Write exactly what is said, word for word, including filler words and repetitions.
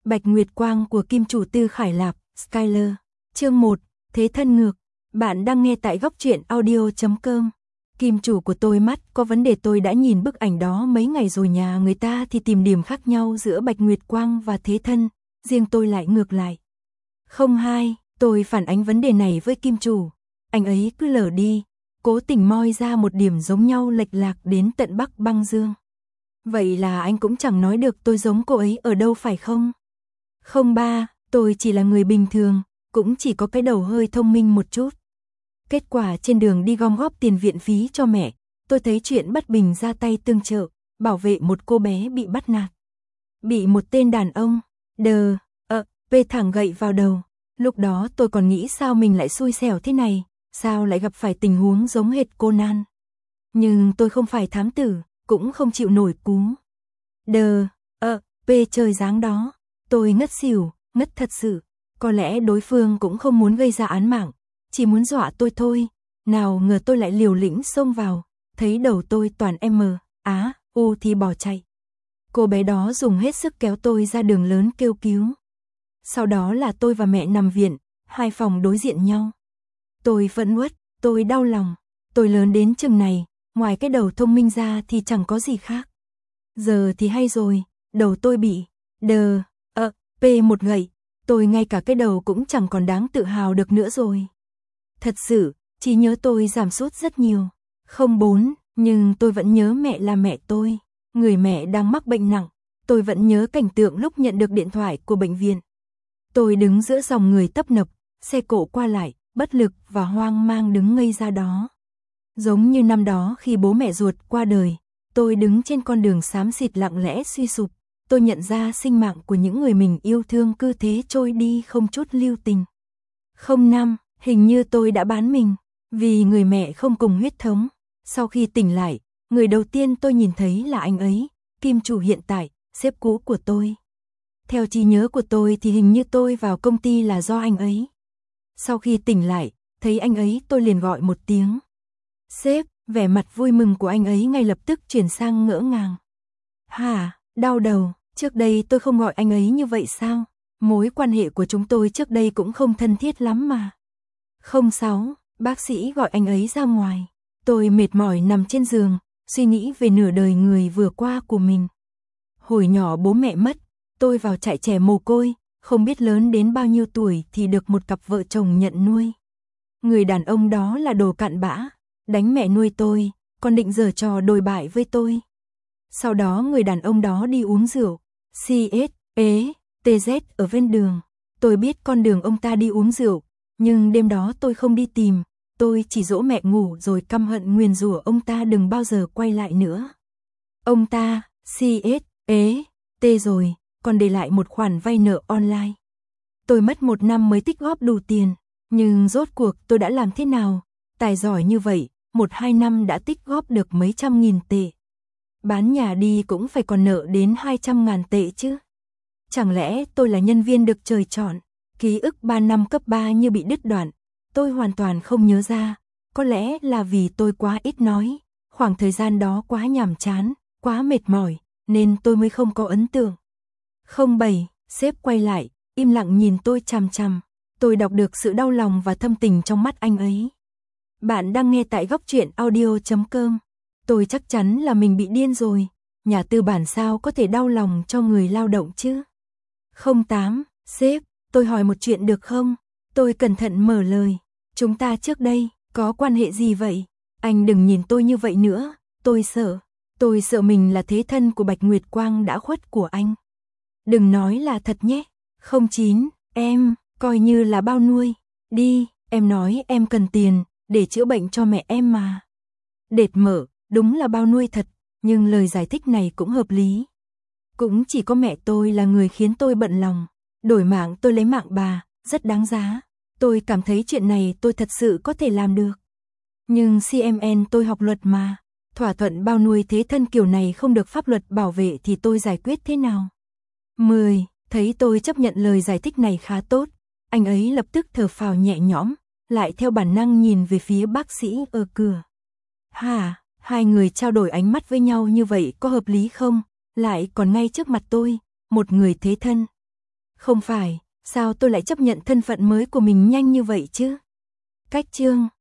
Bạch Nguyệt Quang của Kim Chủ Tư Khải Lạp, Skyler. Chương một, Thế thân ngược. Bạn đang nghe tại góc truyện audio chấm com. Kim chủ của tôi mắt có vấn đề, tôi đã nhìn bức ảnh đó mấy ngày rồi, nhà người ta thì tìm điểm khác nhau giữa Bạch Nguyệt Quang và thế thân, riêng tôi lại ngược lại. Không hai, tôi phản ánh vấn đề này với Kim chủ. Anh ấy cứ lờ đi, cố tình moi ra một điểm giống nhau lệch lạc đến tận Bắc Băng Dương. Vậy là anh cũng chẳng nói được tôi giống cô ấy ở đâu phải không? Không ba, tôi chỉ là người bình thường, cũng chỉ có cái đầu hơi thông minh một chút. Kết quả trên đường đi gom góp tiền viện phí cho mẹ, tôi thấy chuyện bất bình ra tay tương trợ, bảo vệ một cô bé bị bắt nạt. Bị một tên đàn ông, đờ, ợ, vê thẳng gậy vào đầu. Lúc đó tôi còn nghĩ sao mình lại xui xẻo thế này, sao lại gặp phải tình huống giống hệt Conan. Nhưng tôi không phải thám tử, cũng không chịu nổi cú. Đờ, ợ, vê trời giáng đó. Tôi ngất xỉu, ngất thật sự. Có lẽ đối phương cũng không muốn gây ra án mạng, chỉ muốn dọa tôi thôi. Nào ngờ tôi lại liều lĩnh xông vào, thấy đầu tôi toàn M, Á, U thì bỏ chạy. Cô bé đó dùng hết sức kéo tôi ra đường lớn kêu cứu. Sau đó là tôi và mẹ nằm viện, hai phòng đối diện nhau. Tôi vẫn uất, tôi đau lòng. Tôi lớn đến chừng này, ngoài cái đầu thông minh ra thì chẳng có gì khác. Giờ thì hay rồi, đầu tôi bị đờ, ợ, pê một gậy. Tôi ngay cả cái đầu cũng chẳng còn đáng tự hào được nữa rồi. Thật sự, trí nhớ tôi giảm sút rất nhiều. Không bốn, nhưng tôi vẫn nhớ mẹ là mẹ tôi. Người mẹ đang mắc bệnh nặng. Tôi vẫn nhớ cảnh tượng lúc nhận được điện thoại của bệnh viện. Tôi đứng giữa dòng người tấp nập, xe cộ qua lại, bất lực và hoang mang đứng ngây ra đó. Giống như năm đó khi bố mẹ ruột qua đời, tôi đứng trên con đường xám xịt lặng lẽ suy sụp. Tôi nhận ra sinh mạng của những người mình yêu thương cứ thế trôi đi không chút lưu tình. Không năm, hình như tôi đã bán mình, vì người mẹ không cùng huyết thống. Sau khi tỉnh lại, người đầu tiên tôi nhìn thấy là anh ấy, Kim chủ hiện tại, sếp cũ của tôi. Theo trí nhớ của tôi thì hình như tôi vào công ty là do anh ấy. Sau khi tỉnh lại, thấy anh ấy tôi liền gọi một tiếng. Sếp, vẻ mặt vui mừng của anh ấy ngay lập tức chuyển sang ngỡ ngàng. Hả? Đau đầu, trước đây tôi không gọi anh ấy như vậy sao? Mối quan hệ của chúng tôi trước đây cũng không thân thiết lắm mà. Không sáu, bác sĩ gọi anh ấy ra ngoài. Tôi mệt mỏi nằm trên giường, suy nghĩ về nửa đời người vừa qua của mình. Hồi nhỏ bố mẹ mất, tôi vào trại trẻ mồ côi, không biết lớn đến bao nhiêu tuổi thì được một cặp vợ chồng nhận nuôi. Người đàn ông đó là đồ cặn bã, đánh mẹ nuôi tôi, còn định giở trò đồi bại với tôi. Sau đó người đàn ông đó đi uống rượu, xê ét, ế, tê dét ở ven đường. Tôi biết con đường ông ta đi uống rượu, nhưng đêm đó tôi không đi tìm, tôi chỉ dỗ mẹ ngủ rồi căm hận nguyền rủa ông ta đừng bao giờ quay lại nữa. Ông ta, xê ét, ế, tê rồi, còn để lại một khoản vay nợ online. Tôi mất một năm mới tích góp đủ tiền, nhưng rốt cuộc tôi đã làm thế nào? Tài giỏi như vậy, một hai năm đã tích góp được mấy trăm nghìn tệ. Bán nhà đi cũng phải còn nợ đến hai trăm ngàn tệ chứ. Chẳng lẽ tôi là nhân viên được trời chọn? Ký ức ba năm cấp ba như bị đứt đoạn. Tôi hoàn toàn không nhớ ra. Có lẽ là vì tôi quá ít nói. Khoảng thời gian đó quá nhàm chán, quá mệt mỏi, nên tôi mới không có ấn tượng. Không bảy, sếp quay lại, im lặng nhìn tôi chằm chằm. Tôi đọc được sự đau lòng và thâm tình trong mắt anh ấy. Bạn đang nghe tại góc truyện audio chấm com. Tôi chắc chắn là mình bị điên rồi, nhà tư bản sao có thể đau lòng cho người lao động chứ? Không tám, sếp, tôi hỏi một chuyện được không? Tôi cẩn thận mở lời, chúng ta trước đây, có quan hệ gì vậy? Anh đừng nhìn tôi như vậy nữa, tôi sợ, tôi sợ mình là thế thân của Bạch Nguyệt Quang đã khuất của anh. Đừng nói là thật nhé, không chín, em, coi như là bao nuôi, đi, em nói em cần tiền, để chữa bệnh cho mẹ em mà. Đệt mở. Đúng là bao nuôi thật, nhưng lời giải thích này cũng hợp lý. Cũng chỉ có mẹ tôi là người khiến tôi bận lòng. Đổi mạng tôi lấy mạng bà, rất đáng giá. Tôi cảm thấy chuyện này tôi thật sự có thể làm được. Nhưng xê em en tôi học luật mà. Thỏa thuận bao nuôi thế thân kiểu này không được pháp luật bảo vệ thì tôi giải quyết thế nào? mười. Thấy tôi chấp nhận lời giải thích này khá tốt. Anh ấy lập tức thở phào nhẹ nhõm, lại theo bản năng nhìn về phía bác sĩ ở cửa. Hả? Hai người trao đổi ánh mắt với nhau như vậy có hợp lý không? Lại còn ngay trước mặt tôi, một người thế thân. Không phải, sao tôi lại chấp nhận thân phận mới của mình nhanh như vậy chứ? Cách chương